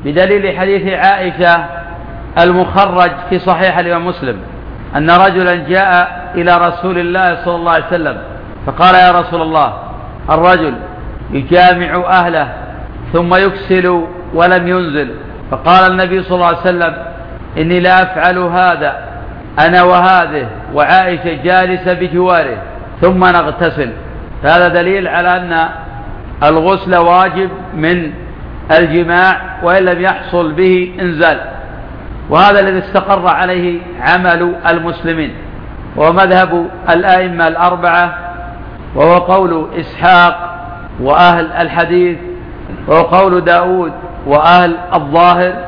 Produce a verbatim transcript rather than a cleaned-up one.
بدليل حديث عائشة المخرج في صحيح الإمام مسلم أن رجلا جاء إلى رسول الله صلى الله عليه وسلم فقال: يا رسول الله، الرجل يجامع أهله ثم يكسل ولم ينزل. فقال النبي صلى الله عليه وسلم: إني لا أفعل هذا أنا وهذه وعائشة جالسة بجواره ثم نغتسل. هذا دليل على أن الغسل واجب من الجماع وإن لم يحصل به إنزال، وهذا الذي استقر عليه عمل المسلمين ومذهب الآئمة الأربعة، وهو قول إسحاق وأهل الحديث، وهو قول داود وأهل الظاهر،